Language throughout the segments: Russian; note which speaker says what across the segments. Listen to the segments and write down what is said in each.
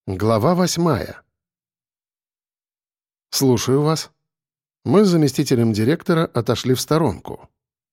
Speaker 1: Глава 8. «Слушаю вас». Мы с заместителем директора отошли в сторонку.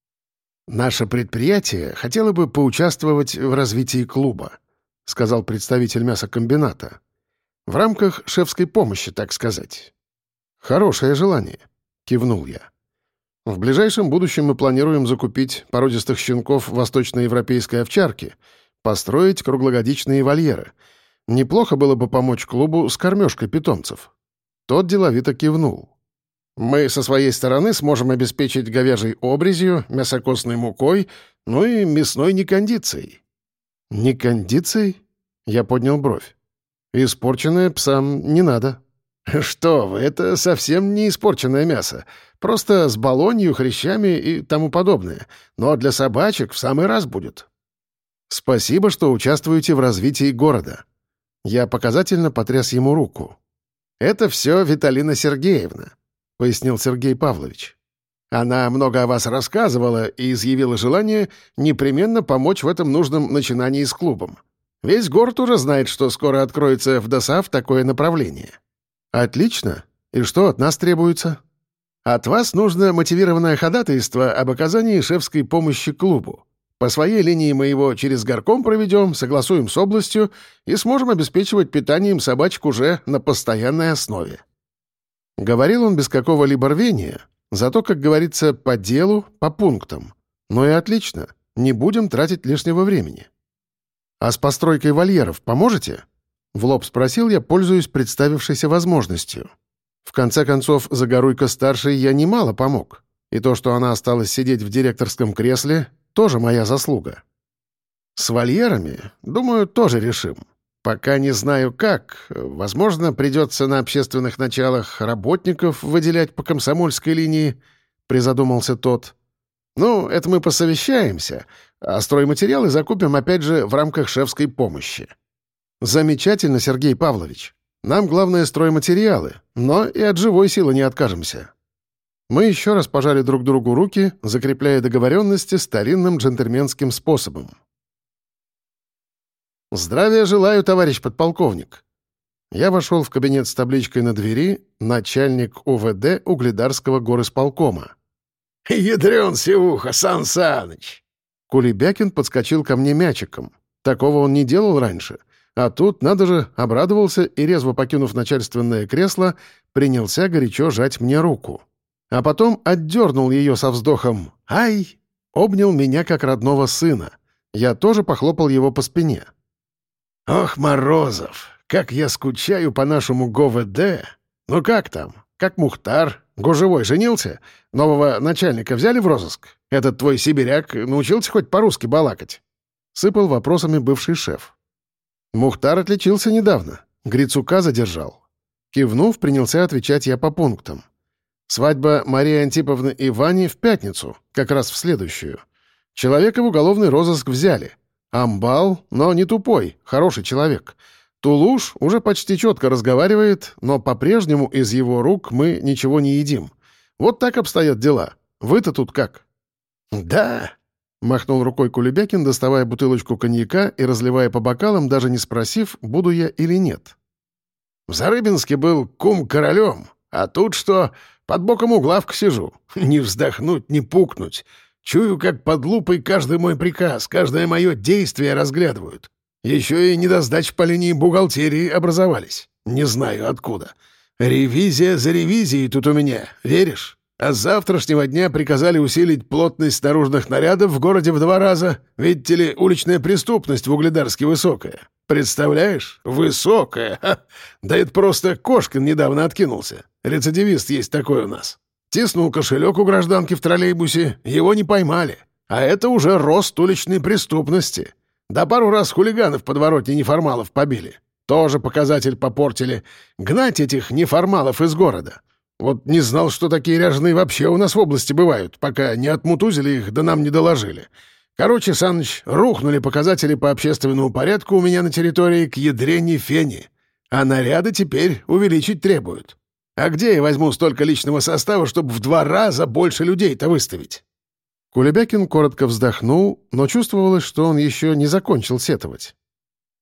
Speaker 1: «Наше предприятие хотело бы поучаствовать в развитии клуба», — сказал представитель мясокомбината. «В рамках шефской помощи, так сказать». «Хорошее желание», — кивнул я. «В ближайшем будущем мы планируем закупить породистых щенков восточноевропейской овчарки, построить круглогодичные вольеры. Неплохо было бы помочь клубу с кормежкой питомцев». Тот деловито кивнул. «Мы со своей стороны сможем обеспечить говяжьей обрезью, мясокосной мукой, ну и мясной некондицией». «Некондицией?» — я поднял бровь. «Испорченное псам не надо». «Что вы, это совсем не испорченное мясо. Просто с болонью, хрящами и тому подобное. Но для собачек в самый раз будет». «Спасибо, что участвуете в развитии города». Я показательно потряс ему руку. «Это все Виталина Сергеевна», — пояснил Сергей Павлович. «Она много о вас рассказывала и изъявила желание непременно помочь в этом нужном начинании с клубом. Весь город уже знает, что скоро откроется в ДОСАВ такое направление». «Отлично. И что от нас требуется?» «От вас нужно мотивированное ходатайство об оказании шефской помощи клубу. По своей линии мы его через горком проведем, согласуем с областью и сможем обеспечивать питанием собачек уже на постоянной основе». Говорил он без какого-либо рвения, зато, как говорится, по делу, по пунктам. Ну и отлично, не будем тратить лишнего времени. «А с постройкой вольеров поможете?» — в лоб спросил я, пользуясь представившейся возможностью. В конце концов, Загоруйко-старшей я немало помог, и то, что она осталась сидеть в директорском кресле, тоже моя заслуга. С вольерами, думаю, тоже решим. Пока не знаю как. Возможно, придется на общественных началах работников выделять по комсомольской линии, призадумался тот. Ну, это мы посовещаемся, а стройматериалы закупим опять же в рамках шефской помощи. Замечательно, Сергей Павлович. Нам главное стройматериалы, но и от живой силы не откажемся. Мы еще раз пожали друг другу руки, закрепляя договоренности старинным джентльменским способом. «Здравия желаю, товарищ подполковник!» Я вошел в кабинет с табличкой на двери «Начальник УВД Угледарского горисполкома».
Speaker 2: «Ядрен севуха, Сан Саныч!»
Speaker 1: Кулебякин подскочил ко мне мячиком. Такого он не делал раньше. А тут, надо же, обрадовался и, резво покинув начальственное кресло, принялся горячо жать мне руку. А потом отдернул ее со вздохом «Ай!», обнял меня как родного сына. Я тоже похлопал его по спине.
Speaker 2: «Ох, Морозов, как я скучаю по нашему ГОВД! Ну как там? Как Мухтар? Гужевой женился? Нового начальника взяли в розыск? Этот твой сибиряк научился хоть по-русски балакать?»
Speaker 1: Сыпал вопросами бывший шеф. Мухтар отличился недавно. Грицука задержал. Кивнув, принялся отвечать я по пунктам. Свадьба Марии Антиповны и Вани в пятницу, как раз в следующую. Человека в уголовный розыск взяли. Амбал, но не тупой, хороший человек. Тулуш уже почти четко разговаривает, но по-прежнему из его рук мы ничего не едим. Вот так обстоят дела. Вы-то тут как?
Speaker 2: «Да»,
Speaker 1: — махнул рукой Кулебякин, доставая бутылочку коньяка и разливая по бокалам, даже не спросив, буду я или нет.
Speaker 2: «В Зарыбинске был кум королем, а тут что, под боком у главка сижу. Не вздохнуть, не пукнуть. Чую, как под лупой каждый мой приказ, каждое мое действие разглядывают. Еще и недосдачи по линии бухгалтерии образовались. Не знаю откуда. Ревизия за ревизией тут у меня, веришь? А с завтрашнего дня приказали усилить плотность наружных нарядов в городе в 2 раза. Видите ли, уличная преступность в Угледарске высокая. Представляешь? Высокая. Ха. Да это просто Кошкин недавно откинулся. Рецидивист есть такой у нас. Тиснул кошелек у гражданки в троллейбусе, его не поймали. А это уже рост уличной преступности. Да пару раз хулиганов в подворотне неформалов побили. Тоже показатель попортили. Гнать этих неформалов из города. Вот не знал, что такие ряженые вообще у нас в области бывают, пока не отмутузили их, да нам не доложили. Короче, Саныч, рухнули показатели по общественному порядку у меня на территории к ядрене фени. А наряды теперь увеличить требуют. А где я возьму столько личного состава, чтобы в 2 раза больше людей-то выставить?»
Speaker 1: Кулебякин коротко вздохнул, но чувствовалось, что он еще не закончил сетовать.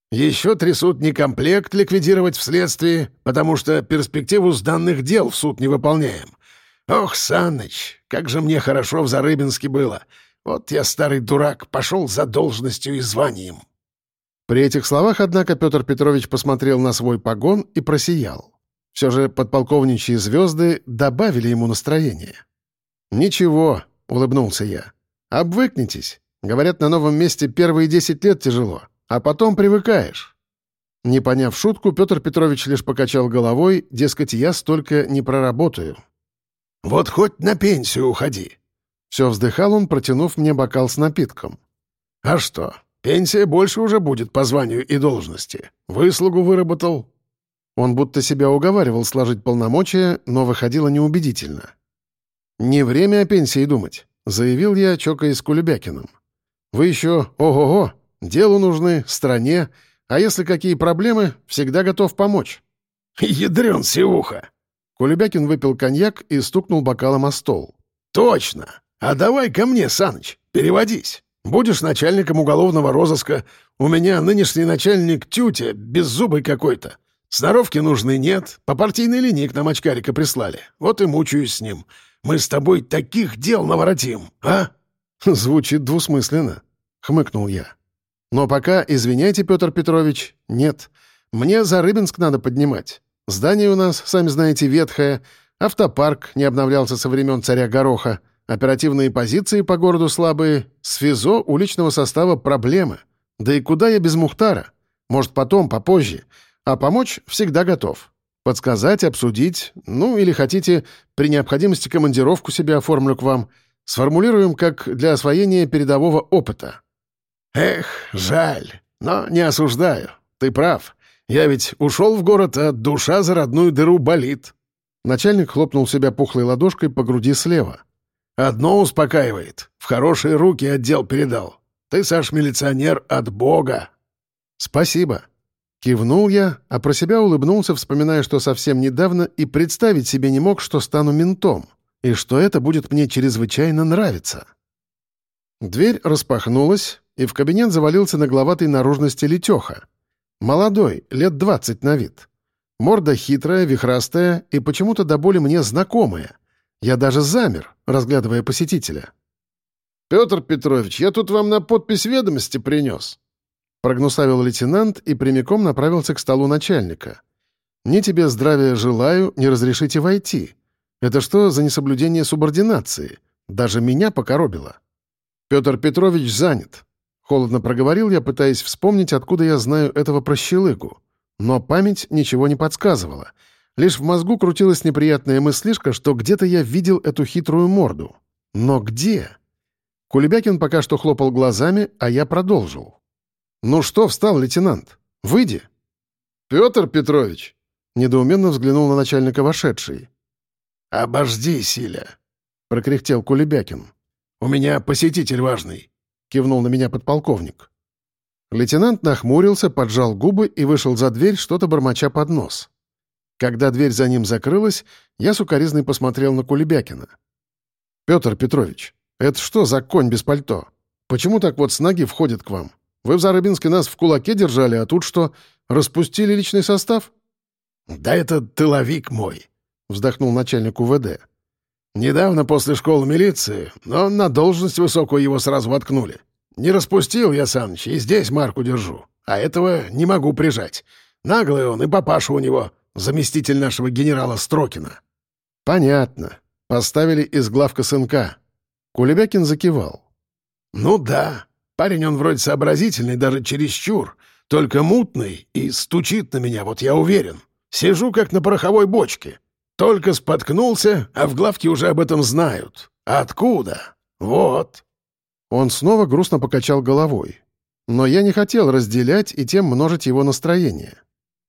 Speaker 2: Еще трясут некомплект ликвидировать вследствие, потому что перспективу сданных дел в суд не выполняем. Ох, Саныч, как же мне хорошо в Зарыбинске было. Вот я, старый дурак, пошел за должностью и званием».
Speaker 1: При этих словах, однако, Петр Петрович посмотрел на свой погон и просиял. Все же подполковничьи звезды добавили ему настроение. «Ничего», — улыбнулся я. «Обвыкнитесь. Говорят, на новом месте первые 10 лет тяжело, а потом привыкаешь». Не поняв шутку, Петр Петрович лишь покачал головой, дескать, я столько не проработаю.
Speaker 2: «Вот хоть на пенсию уходи».
Speaker 1: Все вздыхал он, протянув мне бокал с напитком.
Speaker 2: «А что, пенсия больше уже будет по званию и должности. Выслугу выработал».
Speaker 1: Он будто себя уговаривал сложить полномочия, но выходило неубедительно. «Не время о пенсии думать», — заявил я, чокаясь с Кулебякиным. «Вы еще, ого-го, делу нужны, стране, а если какие проблемы, всегда готов помочь».
Speaker 2: «Ядрен сивуха!»
Speaker 1: Кулебякин выпил коньяк и стукнул бокалом о стол.
Speaker 2: «Точно! А давай ко мне, Саныч, переводись. Будешь начальником уголовного розыска. У меня нынешний начальник тютя, беззубый какой-то. Сноровки нужны нет, по партийной линии к нам очкарика прислали. Вот и мучаюсь с ним. Мы с тобой таких дел наворотим, а?»
Speaker 1: «Звучит двусмысленно», — хмыкнул я. «Но пока, извиняйте, Петр Петрович, нет. Мне Зарыбинск надо поднимать. Здание у нас, сами знаете, ветхое, автопарк не обновлялся со времен царя Гороха, оперативные позиции по городу слабые, с ФИЗО уличного состава проблемы. Да и куда я без Мухтара? Может, потом, попозже. А помочь всегда готов. Подсказать, обсудить, ну или хотите, при необходимости командировку себе оформлю к вам. Сформулируем как для освоения передового опыта».
Speaker 2: «Эх, жаль, но не осуждаю. Ты прав. Я ведь ушел в город, а душа за родную дыру болит».
Speaker 1: Начальник хлопнул себя пухлой ладошкой по груди слева.
Speaker 2: «Одно успокаивает. В хорошие руки отдел передал. Ты, Саш, милиционер от Бога».
Speaker 1: «Спасибо». Кивнул я, а про себя улыбнулся, вспоминая, что совсем недавно и представить себе не мог, что стану ментом, и что это будет мне чрезвычайно нравиться. Дверь распахнулась, и в кабинет завалился нагловатой наружности Летеха. Молодой, лет 20 на вид. Морда хитрая, вихрастая и почему-то до боли мне знакомая. Я даже замер, разглядывая посетителя. «Петр Петрович, я тут вам на подпись ведомости принес», — прогнусавил лейтенант и прямиком направился к столу начальника. «Ни тебе здравия желаю, не разрешите войти. Это что за несоблюдение субординации? Даже меня покоробило». «Петр Петрович занят», — холодно проговорил я, пытаясь вспомнить, откуда я знаю этого прощелыгу. Но память ничего не подсказывала. Лишь в мозгу крутилась неприятная мыслишка, что где-то я видел эту хитрую морду. Но где? Кулебякин пока что хлопал глазами, а я продолжил. «Ну что встал, лейтенант? Выйди!» «Петр Петрович!» — недоуменно взглянул на начальника вошедший.
Speaker 2: «Обожди, Силя!»
Speaker 1: — прокряхтел Кулебякин.
Speaker 2: «У меня посетитель важный!»
Speaker 1: — кивнул на меня подполковник. Лейтенант нахмурился, поджал губы и вышел за дверь, что-то бормоча под нос. Когда дверь за ним закрылась, я с укоризной посмотрел на Кулебякина. «Петр Петрович, это что за конь без пальто? Почему так вот с ноги входит к вам? Вы в Зарыбинске нас в кулаке держали, а тут что, распустили личный состав?»
Speaker 2: «Да это тыловик мой», — вздохнул начальник УВД. «Недавно после школы милиции, но на должность высокую его сразу воткнули. Не распустил я, Саныч, и здесь марку держу. А этого не могу прижать. Наглый он, и папаша у него, заместитель нашего генерала Строкина».
Speaker 1: «Понятно. Поставили из главка сынка». Кулебякин закивал.
Speaker 2: «Ну да. Парень он вроде сообразительный, даже чересчур. Только мутный и стучит на меня, вот я уверен. Сижу как на пороховой бочке. Только споткнулся, а в главке уже об этом знают. Откуда? Вот».
Speaker 1: Он снова грустно покачал головой. Но я не хотел разделять и тем множить его настроение.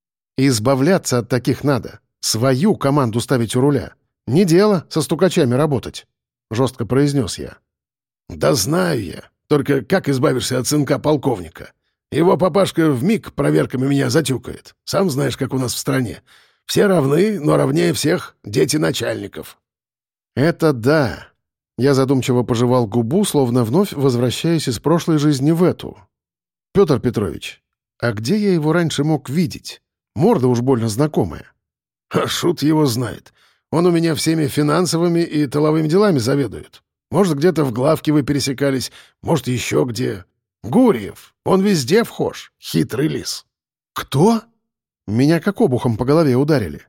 Speaker 1: Избавляться от таких надо. Свою команду ставить у руля. Не дело со стукачами работать, — жестко произнес я.
Speaker 2: «Да знаю я. Только как избавишься от сынка полковника? Его папашка вмиг проверками меня затюкает. Сам знаешь, как у нас в стране. Все равны, но равнее всех дети начальников».
Speaker 1: «Это да». Я задумчиво пожевал губу, словно вновь возвращаясь из прошлой жизни в эту. «Петр Петрович, А где я его раньше мог видеть? Морда уж больно знакомая.
Speaker 2: А шут его знает. Он у меня всеми финансовыми и тыловыми делами заведует. Может, где-то в главке вы пересекались, может, еще где. Гурьев, он везде вхож, хитрый лис».
Speaker 1: «Кто?» Меня как обухом по голове ударили.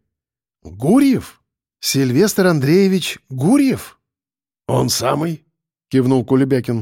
Speaker 1: «Гурьев? Сильвестр Андреевич Гурьев?»
Speaker 2: «Он самый», — кивнул Кулебякин.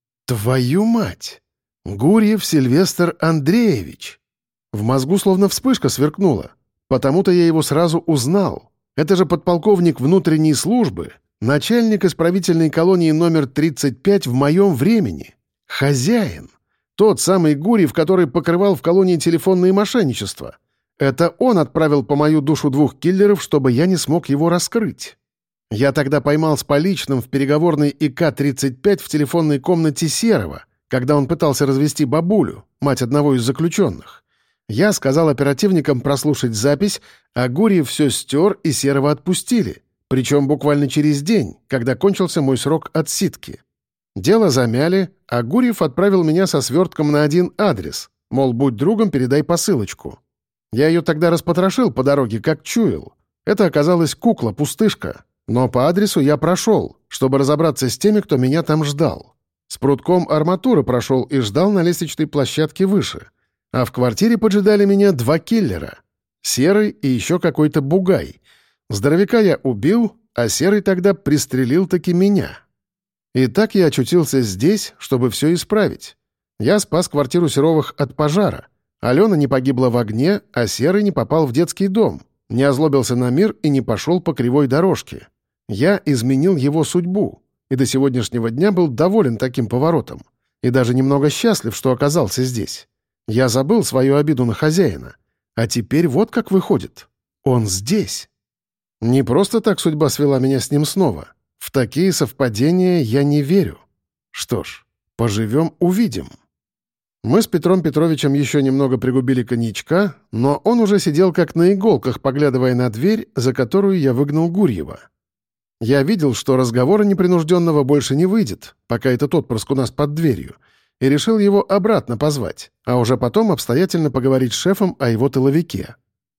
Speaker 1: «Твою мать! Гурьев Сильвестр Андреевич!» В мозгу словно вспышка сверкнула. Потому-то я его сразу узнал. Это же подполковник внутренней службы, начальник исправительной колонии номер 35 в моем времени. Хозяин. Тот самый Гурьев, который покрывал в колонии телефонные мошенничества. Это он отправил по мою душу 2 киллеров, чтобы я не смог его раскрыть. Я тогда поймал с поличным в переговорной ИК-35 в телефонной комнате Серова, когда он пытался развести бабулю, мать одного из заключенных. Я сказал оперативникам прослушать запись, а Гурьев все стер и Серова отпустили, причем буквально через день, когда кончился мой срок отсидки. Дело замяли, а Гурьев отправил меня со свертком на один адрес, мол, будь другом, передай посылочку. Я ее тогда распотрошил по дороге, как чуял. Это оказалась кукла-пустышка, но по адресу я прошел, чтобы разобраться с теми, кто меня там ждал. С прутком арматуры прошел и ждал на лестничной площадке выше. А в квартире поджидали меня 2 киллера. Серый и еще какой-то бугай. Здоровяка я убил, а Серый тогда пристрелил-таки меня. И так я очутился здесь, чтобы все исправить. Я спас квартиру Серовых от пожара. Алена не погибла в огне, а Серый не попал в детский дом, не озлобился на мир и не пошел по кривой дорожке. Я изменил его судьбу, и до сегодняшнего дня был доволен таким поворотом. И даже немного счастлив, что оказался здесь. Я забыл свою обиду на хозяина. А теперь вот как выходит. Он здесь. Не просто так судьба свела меня с ним снова. В такие совпадения я не верю. Что ж, поживем — увидим. Мы с Петром Петровичем еще немного пригубили коньячка, но он уже сидел как на иголках, поглядывая на дверь, за которую я выгнал Гурьева. Я видел, что разговора непринужденного больше не выйдет, пока этот отпрыск у нас под дверью, и решил его обратно позвать, а уже потом обстоятельно поговорить с шефом о его тыловике.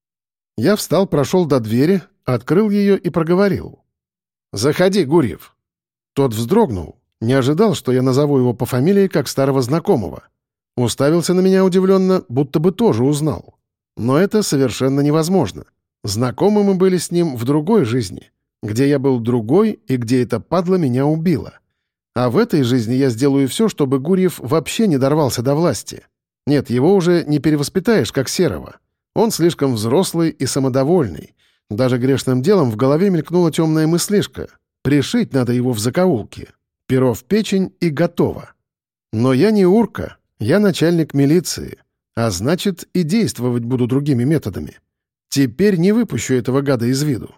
Speaker 1: Я встал, прошел до двери, открыл ее и проговорил. «Заходи, Гурьев». Тот вздрогнул, не ожидал, что я назову его по фамилии как старого знакомого. Уставился на меня удивленно, будто бы тоже узнал. Но это совершенно невозможно. Знакомы мы были с ним в другой жизни, где я был другой и где эта падла меня убила. А в этой жизни я сделаю все, чтобы Гурьев вообще не дорвался до власти. Нет, его уже не перевоспитаешь, как Серого. Он слишком взрослый и самодовольный. Даже грешным делом в голове мелькнула темная мыслишка. Пришить надо его в закоулке. Перо в печень и готово. Но я не урка, я начальник милиции. А значит, и действовать буду другими методами. Теперь не выпущу этого гада из виду.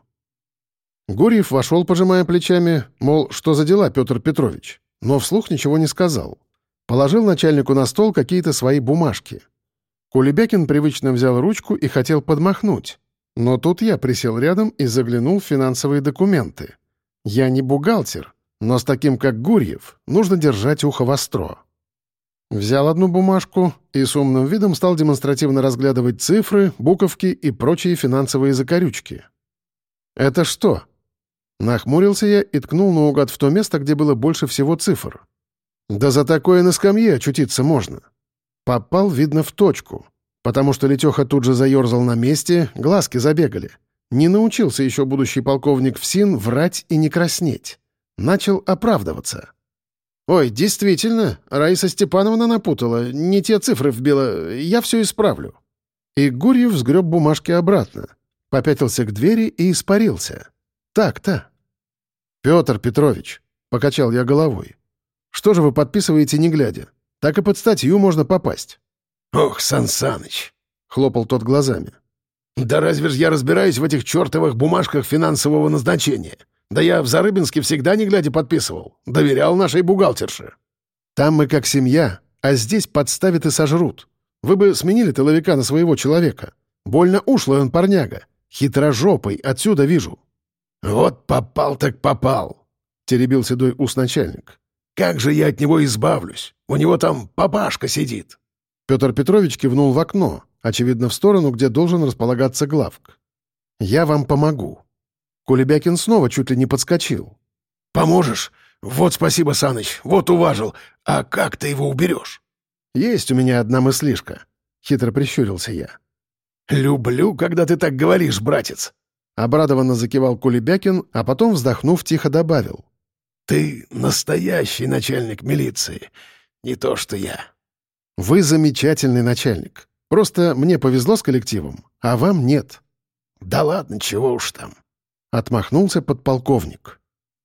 Speaker 1: Гурьев вошел, пожимая плечами, мол, что за дела, Петр Петрович, но вслух ничего не сказал. Положил начальнику на стол какие-то свои бумажки. Кулебякин привычно взял ручку и хотел подмахнуть. Но тут я присел рядом и заглянул в финансовые документы. Я не бухгалтер, но с таким, как Гурьев, нужно держать ухо востро. Взял одну бумажку и с умным видом стал демонстративно разглядывать цифры, буковки и прочие финансовые закорючки. «Это что?» Нахмурился я и ткнул наугад в то место, где было больше всего цифр. «Да за такое на скамье очутиться можно». Попал, видно, в точку, потому что Летеха тут же заерзал на месте, глазки забегали. Не научился еще будущий полковник ФСИН врать и не краснеть. Начал оправдываться. «Ой, действительно, Раиса Степановна напутала, не те цифры вбила, я все исправлю». И Гурьев сгреб бумажки обратно, попятился к двери и испарился. Так-то. «Петр Петрович», — покачал я головой, — «что же вы подписываете не глядя? Так и под статью можно попасть».
Speaker 2: «Ох, Сан Саныч», — хлопал тот глазами. «Да разве ж я разбираюсь в этих чертовых бумажках финансового назначения? Да я в Зарыбинске всегда не глядя подписывал. Доверял нашей бухгалтерше».
Speaker 1: «Там мы как семья, а здесь подставят и сожрут. Вы бы сменили тыловика на своего человека. Больно ушлый он парняга. Хитрожопый, отсюда вижу».
Speaker 2: «Вот попал так попал», — теребил седой ус начальник. «Как же я от него избавлюсь? У него там папашка сидит».
Speaker 1: Петр Петрович кивнул в окно, очевидно, в сторону, где должен располагаться главк. «Я вам помогу». Кулебякин снова чуть ли не подскочил.
Speaker 2: «Поможешь? Вот спасибо, Саныч, вот уважил. А как ты его уберешь?»
Speaker 1: «Есть у меня одна мыслишка», — хитро прищурился я.
Speaker 2: «Люблю, когда ты так говоришь, братец».
Speaker 1: Обрадованно закивал Кулебякин, а потом, вздохнув, тихо добавил.
Speaker 2: «Ты настоящий начальник милиции, не то что я».
Speaker 1: «Вы замечательный начальник. Просто мне повезло с коллективом, а вам нет».
Speaker 2: «Да ладно, чего уж там».
Speaker 1: Отмахнулся подполковник.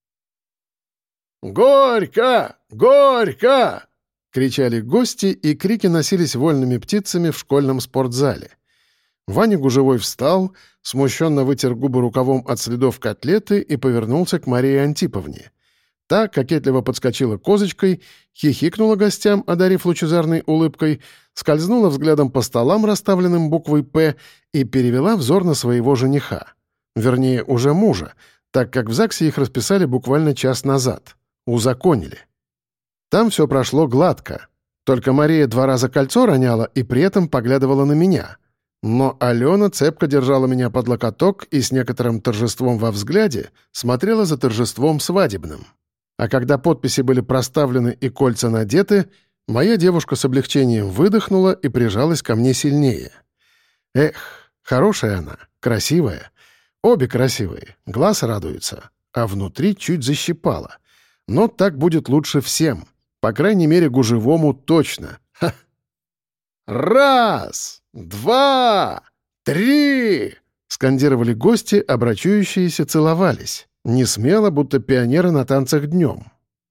Speaker 2: «Горько! Горько!»
Speaker 1: — кричали гости, и крики носились вольными птицами в школьном спортзале. Ваня Гужевой встал, смущенно вытер губы рукавом от следов котлеты и повернулся к Марии Антиповне. Та кокетливо подскочила козочкой, хихикнула гостям, одарив лучезарной улыбкой, скользнула взглядом по столам, расставленным буквой «П», и перевела взор на своего жениха. Вернее, уже мужа, так как в ЗАГСе их расписали буквально час назад. Узаконили. Там все прошло гладко. Только Мария 2 раза кольцо роняла и при этом поглядывала на меня. Но Алена цепко держала меня под локоток и с некоторым торжеством во взгляде смотрела за торжеством свадебным. А когда подписи были проставлены и кольца надеты, моя девушка с облегчением выдохнула и прижалась ко мне сильнее. Эх, хорошая она, красивая. Обе красивые, глаз радуется, а внутри чуть защипала. Но так будет лучше всем. По крайней мере, Гужевому точно. Ха! 1, 2, 3! Скандировали гости, обрачующиеся целовались. Не смело, будто пионеры на танцах днем.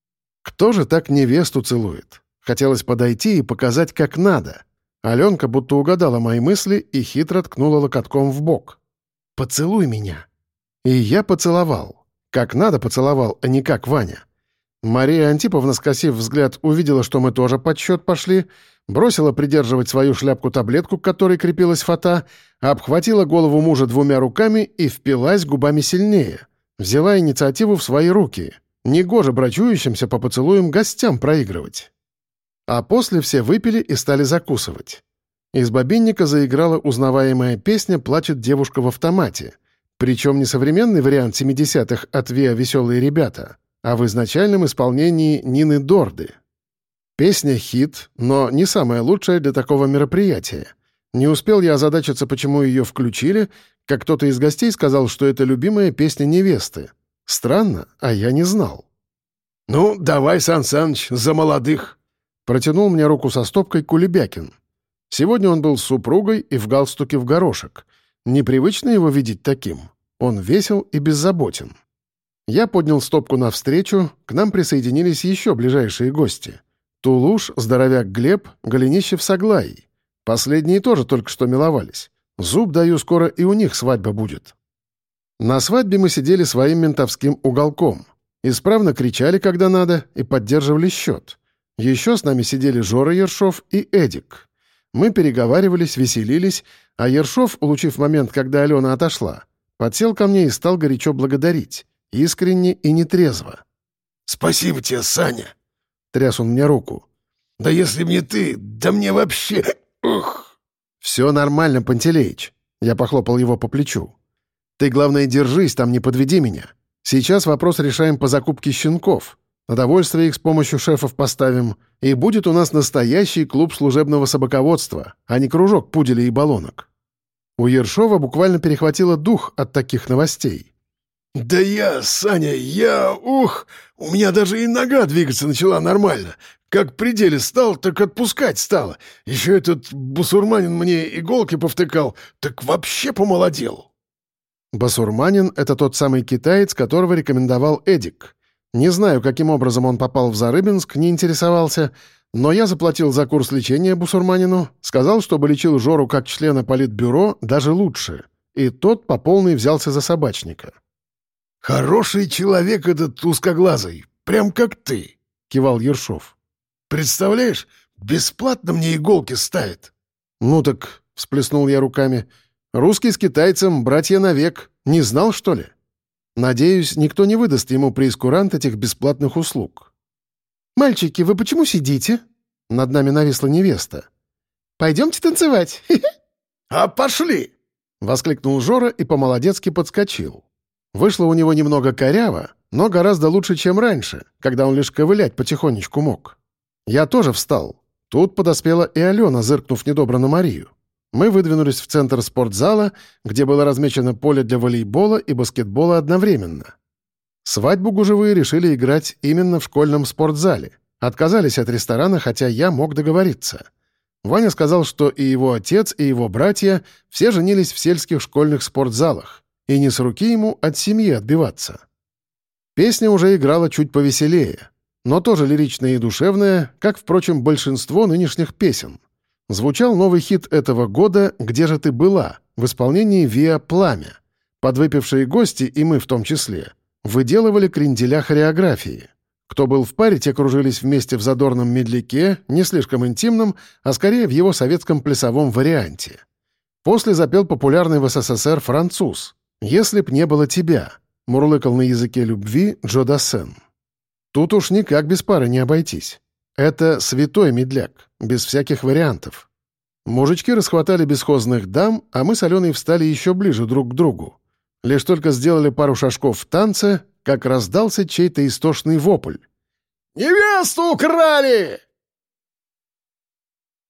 Speaker 1: Кто же так невесту целует? Хотелось подойти и показать, как надо. Аленка будто угадала мои мысли и хитро ткнула локотком в бок. «Поцелуй меня». И я поцеловал. Как надо поцеловал, а не как Ваня. Мария Антиповна, скосив взгляд, увидела, что мы тоже под счет пошли, бросила придерживать свою шляпку-таблетку, к которой крепилась фата, обхватила голову мужа 2 руками и впилась губами сильнее. Взяла инициативу в свои руки. Негоже брачующимся по поцелуям гостям проигрывать. А после все выпили и стали закусывать. Из бобинника заиграла узнаваемая песня «Плачет девушка в автомате». Причем не современный вариант 70-х от ВИА «Веселые ребята», а в изначальном исполнении Нины Дорды. Песня — хит, но не самая лучшая для такого мероприятия. Не успел я озадачиться, почему ее включили, как кто-то из гостей сказал, что это любимая песня невесты. Странно, а я не знал.
Speaker 2: «Ну, давай, Сан Саныч, за молодых!»
Speaker 1: Протянул мне руку со стопкой Кулебякин. Сегодня он был с супругой и в галстуке в горошек. Непривычно его видеть таким. Он весел и беззаботен. Я поднял стопку навстречу, к нам присоединились еще ближайшие гости. Тулуш, здоровяк Глеб, Голенищев с Аглаей. Последние тоже только что миловались. Зуб даю, скоро и у них свадьба будет. На свадьбе мы сидели своим ментовским уголком. Исправно кричали, когда надо, и поддерживали счет. Еще с нами сидели Жора Ершов и Эдик. Мы переговаривались, веселились, а Ершов, улучив момент, когда Алена отошла, подсел ко мне и стал горячо благодарить. Искренне и нетрезво.
Speaker 2: «Спасибо тебе, Саня!»
Speaker 1: — тряс он мне руку.
Speaker 2: «Да если б не ты, да мне вообще... Ух!»
Speaker 1: «Все нормально, Пантелеич», — я похлопал его по плечу. «Ты, главное, держись, там не подведи меня. Сейчас вопрос решаем по закупке щенков. На довольствие их с помощью шефов поставим, и будет у нас настоящий клуб служебного собаководства, а не кружок пуделей и баллонок». У Ершова буквально перехватило дух от таких новостей.
Speaker 2: «Да я, Саня, у меня даже и нога двигаться начала нормально. Как при деле стал, так отпускать стало. Еще этот бусурманин мне иголки повтыкал, так вообще помолодел».
Speaker 1: Басурманин — это тот самый китаец, которого рекомендовал Эдик. Не знаю, каким образом он попал в Зарыбинск, не интересовался, но я заплатил за курс лечения бусурманину, сказал, чтобы лечил Жору как члена политбюро, даже лучше, и тот по полной взялся за собачника.
Speaker 2: «Хороший человек этот узкоглазый, прям как ты», — кивал Ершов. «Представляешь, бесплатно мне иголки ставит».
Speaker 1: «Ну так», — всплеснул я руками, — «русский с китайцем, братья навек. Не знал, что ли? Надеюсь, никто не выдаст ему прейскурант этих бесплатных услуг». «Мальчики, вы почему сидите?» Над нами нависла невеста. Пойдемте танцевать!»
Speaker 2: «А пошли!»
Speaker 1: — воскликнул Жора и по-молодецки подскочил. Вышло у него немного коряво, но гораздо лучше, чем раньше, когда он лишь ковылять потихонечку мог. Я тоже встал. Тут подоспела и Алена, зыркнув недобро на Марию. Мы выдвинулись в центр спортзала, где было размечено поле для волейбола и баскетбола одновременно. Свадьбу гужевые решили играть именно в школьном спортзале. Отказались от ресторана, хотя я мог договориться. Ваня сказал, что и его отец, и его братья все женились в сельских школьных спортзалах, и не с руки ему от семьи отбиваться. Песня уже играла чуть повеселее, но тоже лиричная и душевная, как, впрочем, большинство нынешних песен. Звучал новый хит этого года «Где же ты была?» в исполнении Виа «Пламя». Подвыпившие гости, и мы в том числе, выделывали кренделя хореографии. Кто был в паре, те кружились вместе в задорном медляке, не слишком интимном, а скорее в его советском плясовом варианте. После запел популярный в СССР француз «Если б не было тебя», мурлыкал на языке любви Джо Дассен. Тут уж никак без пары не обойтись. Это святой медляк, без всяких вариантов. Мужички расхватали бесхозных дам, а мы с Аленой встали еще ближе друг к другу. Лишь только сделали пару шажков в танце, как раздался чей-то истошный вопль.
Speaker 2: «Невесту украли!